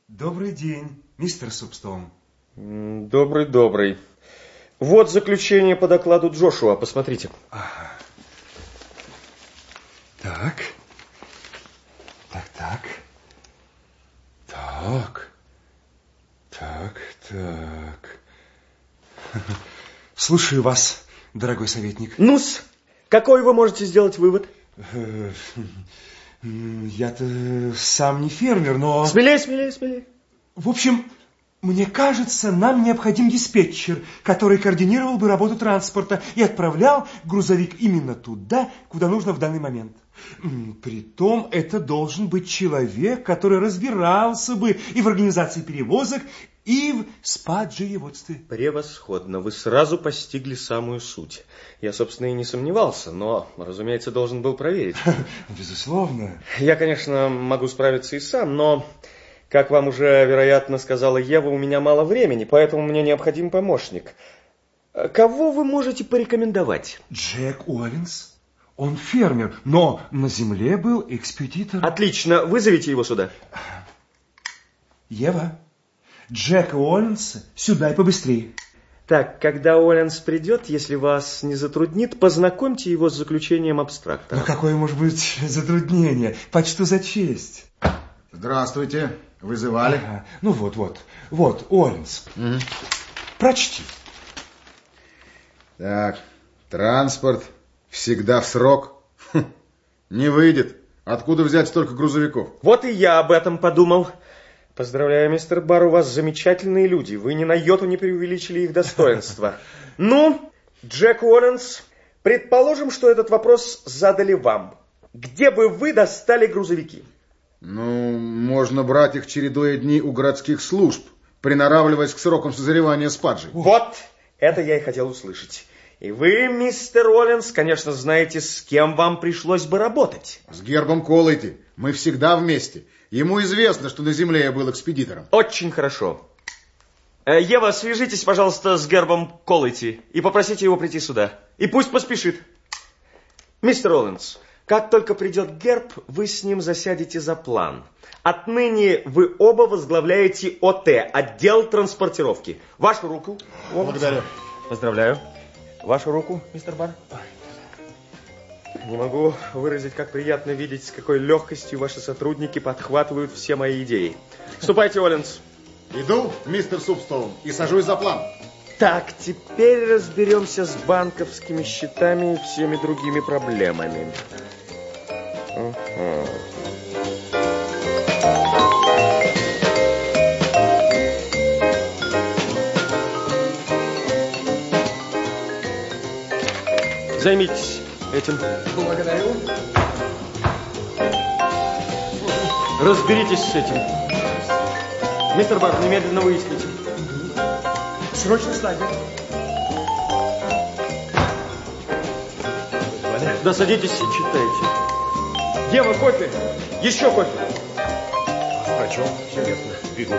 Добрый день, мистер Супстоун. Добрый. Вот заключение по докладу Джошуа, посмотрите. Ага. Так. Слушаю вас, дорогой советник. Ну-с, какой вы можете сделать вывод? Я-то сам не фермер, но... Смелее. В общем, мне кажется, нам необходим диспетчер, который координировал бы работу транспорта и отправлял грузовик именно туда, куда нужно в данный момент. Притом, это должен быть человек, который разбирался бы и в организации перевозок, и в спаджиеводстве. Превосходно, вы сразу постигли самую суть. Я, собственно, и не сомневался, но, разумеется, должен был проверить. Безусловно. Я, конечно, могу справиться и сам, но, как вам уже, вероятно, сказала Ева, у меня мало времени, поэтому мне необходим помощник. Кого вы можете порекомендовать? Джек Уоллинс. Он фермер, но на земле был экспедитор. Отлично, вызовите его сюда. Ева, Джека Уоллинса сюда и побыстрее. Так, когда Уоллинс придет, если вас не затруднит, познакомьте его с заключением абстракта. Ну, какое может быть затруднение? Почту за честь. Здравствуйте. Вызывали? Ага. Ну вот, Уоллинс. Угу. Прочти. Так, транспорт всегда в срок. Не выйдет. Откуда взять столько грузовиков? Вот и я об этом подумал. Поздравляю, мистер Барр, у вас замечательные люди. Вы ни на йоту не преувеличили их достоинства. Ну, Джек Уоллинс, предположим, что этот вопрос задали вам. Где бы вы достали грузовики? Ну, можно брать их, чередуя дни у городских служб, приноравливаясь к срокам созревания спаджи. Вот, это я и хотел услышать. И вы, мистер Уоллинс, конечно, знаете, с кем вам пришлось бы работать. С Гербом Коллойти. Мы всегда вместе. Ему известно, что на земле я был экспедитором. Очень хорошо. Ева, свяжитесь, пожалуйста, с Гербом Коллойти и попросите его прийти сюда. И пусть поспешит. Мистер Уоллинс, как только придет Герб, вы с ним засядете за план. Отныне вы оба возглавляете ОТ, отдел транспортировки. Вашу руку. Благодарю. Поздравляю. Вашу руку, мистер Барр. Не могу выразить, как приятно видеть, с какой легкостью ваши сотрудники подхватывают все мои идеи. Ступайте, Уоллинс. Иду, мистер Супстоун, и сажусь за план. Так, теперь разберемся с банковскими счетами и всеми другими проблемами. Займитесь этим. Благодарю. Разберитесь с этим. Мистер Барр, немедленно выясните. Срочно слайдер. Да садитесь и читайте. Ева, кофе. Еще кофе. Почем? Интересно. Бегу.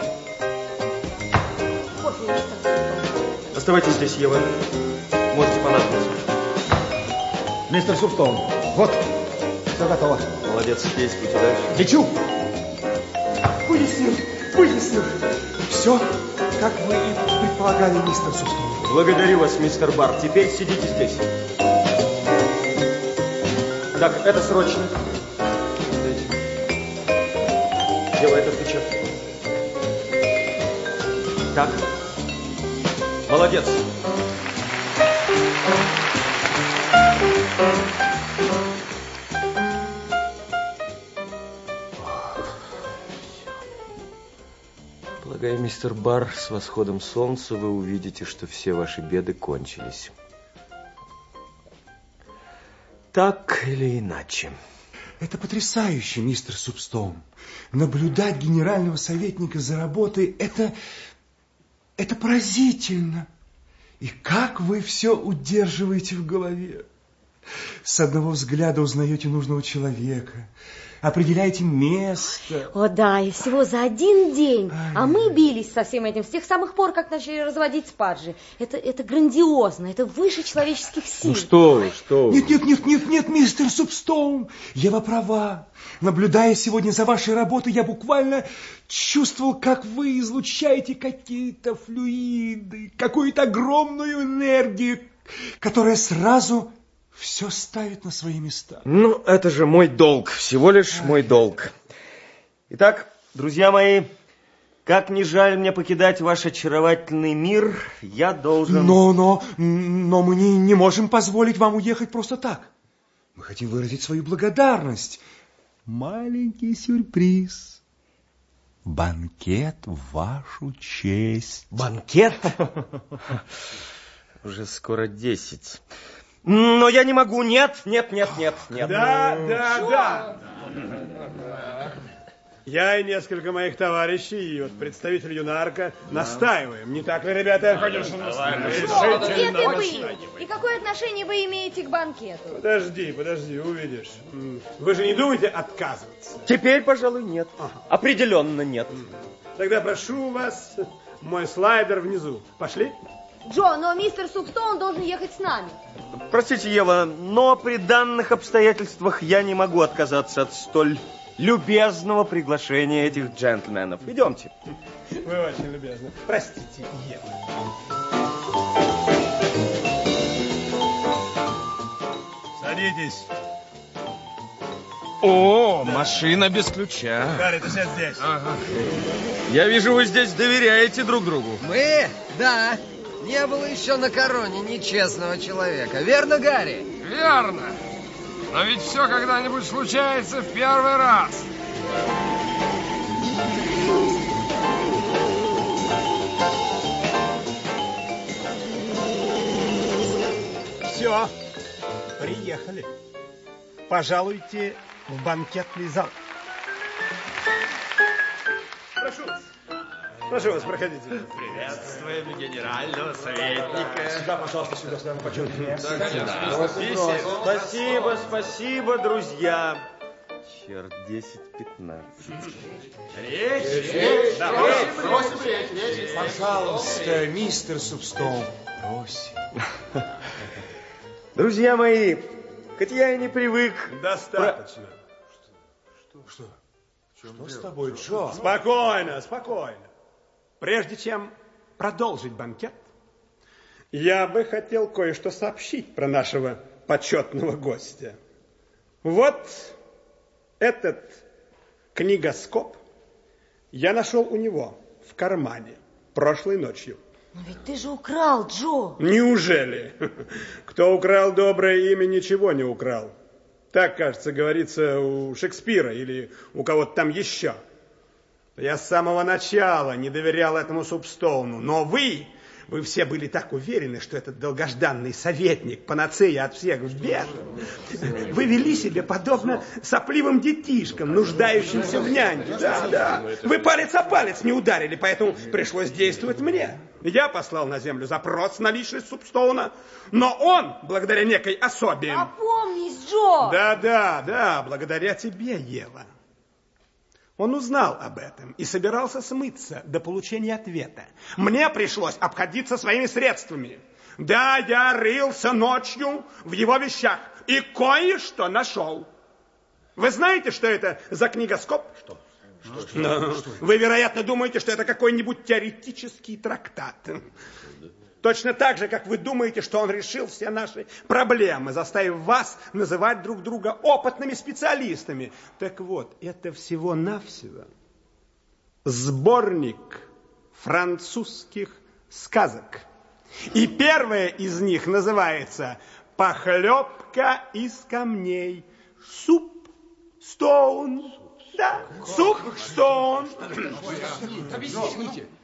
Оставайтесь здесь, Ева. Можете понадобиться. Мистер Супстоун, вот, все готово. Молодец, действуйте дальше. Лечу. Выяснил. Все, как вы и предполагали, мистер Супстоун. Благодарю вас, мистер Барр. Теперь сидите здесь. Так, это срочно. Делай этот печат. Так. Молодец. Полагаю, мистер Барр, с восходом солнца вы увидите, что все ваши беды кончились. Так или иначе. Это потрясающе, мистер Супстоун. Наблюдать генерального советника за работой, это поразительно. И как вы все удерживаете в голове. С одного взгляда узнаете нужного человека, определяете место. О да, и всего за один день. А мы бились со всем этим с тех самых пор, как начали разводить спаржи. Это грандиозно, это выше человеческих сил. Ну что вы, что вы. Нет, мистер Супстоун, Ева права. Наблюдая сегодня за вашей работой, я буквально чувствовал, как вы излучаете какие-то флюиды, какую-то огромную энергию, которая сразу все ставит на свои места. Ну, это же мой долг, всего лишь мой долг. Итак, друзья мои, как ни жаль мне покидать ваш очаровательный мир, я должен... Но мы не можем позволить вам уехать просто так. Мы хотим выразить свою благодарность. Маленький сюрприз. Банкет в вашу честь. Банкет? Уже скоро 10. Но я не могу, нет. Да. Я и несколько моих товарищей, и вот представитель Юнарка настаиваем. Не так ли, ребята? Конечно, Где ты был? И какое отношение вы имеете к банкету? Подожди, увидишь. Вы же не думаете отказываться? Теперь, пожалуй, нет. Определенно нет. Тогда прошу вас, мой слайдер внизу. Пошли? Джо, но мистер Супстоун должен ехать с нами. Простите, Ева, но при данных обстоятельствах я не могу отказаться от столь любезного приглашения этих джентльменов. Идемте. Вы очень любезны. Простите, Ева. Садитесь. О, машина без ключа. Гарри, ты сядь здесь. Ага. Я вижу, вы здесь доверяете друг другу. Мы? Да. Не было еще на короне нечестного человека. Верно, Гарри? Верно. Но ведь все когда-нибудь случается в первый раз. Все, приехали. Пожалуйте в банкетный зал. Прошу вас, проходите. Приветствуем генерального советника. Сюда, пожалуйста, сюда, пойдемте. Спасибо, друзья. Черт, 10-15. Речь. Пожалуйста, мистер Супстоун, просим. Друзья мои, хоть я и не привык... Достаточно. Что с тобой, Джо? Спокойно. Прежде чем продолжить банкет, я бы хотел кое-что сообщить про нашего почетного гостя. Вот этот книгоскоп я нашел у него в кармане прошлой ночью. Но ведь ты же украл, Джо. Неужели? Кто украл доброе имя, ничего не украл. Так, кажется, говорится у Шекспира или у кого-то там еще. Я с самого начала не доверял этому Супстоуну, но вы все были так уверены, что этот долгожданный советник, панацея от всех бед. Вы вели себя подобно сопливым детишкам, нуждающимся в няньке. Да. Вы палец о палец не ударили, поэтому пришлось действовать мне. Я послал на землю запрос на личность Супстоуна, но он, благодаря некой особе... Опомнись, Джо! Да, благодаря тебе, Ева. Он узнал об этом и собирался смыться до получения ответа. Мне пришлось обходиться своими средствами. Да, я рылся ночью в его вещах и кое-что нашел. Вы знаете, что это за книгоскоп? Что? Вы, вероятно, думаете, что это какой-нибудь теоретический трактат. Точно так же, как вы думаете, что он решил все наши проблемы, заставив вас называть друг друга опытными специалистами. Так вот, это всего-навсего сборник французских сказок. И первая из них называется «Похлебка из камней». Супстоун. Да, Супстоун. Объясните.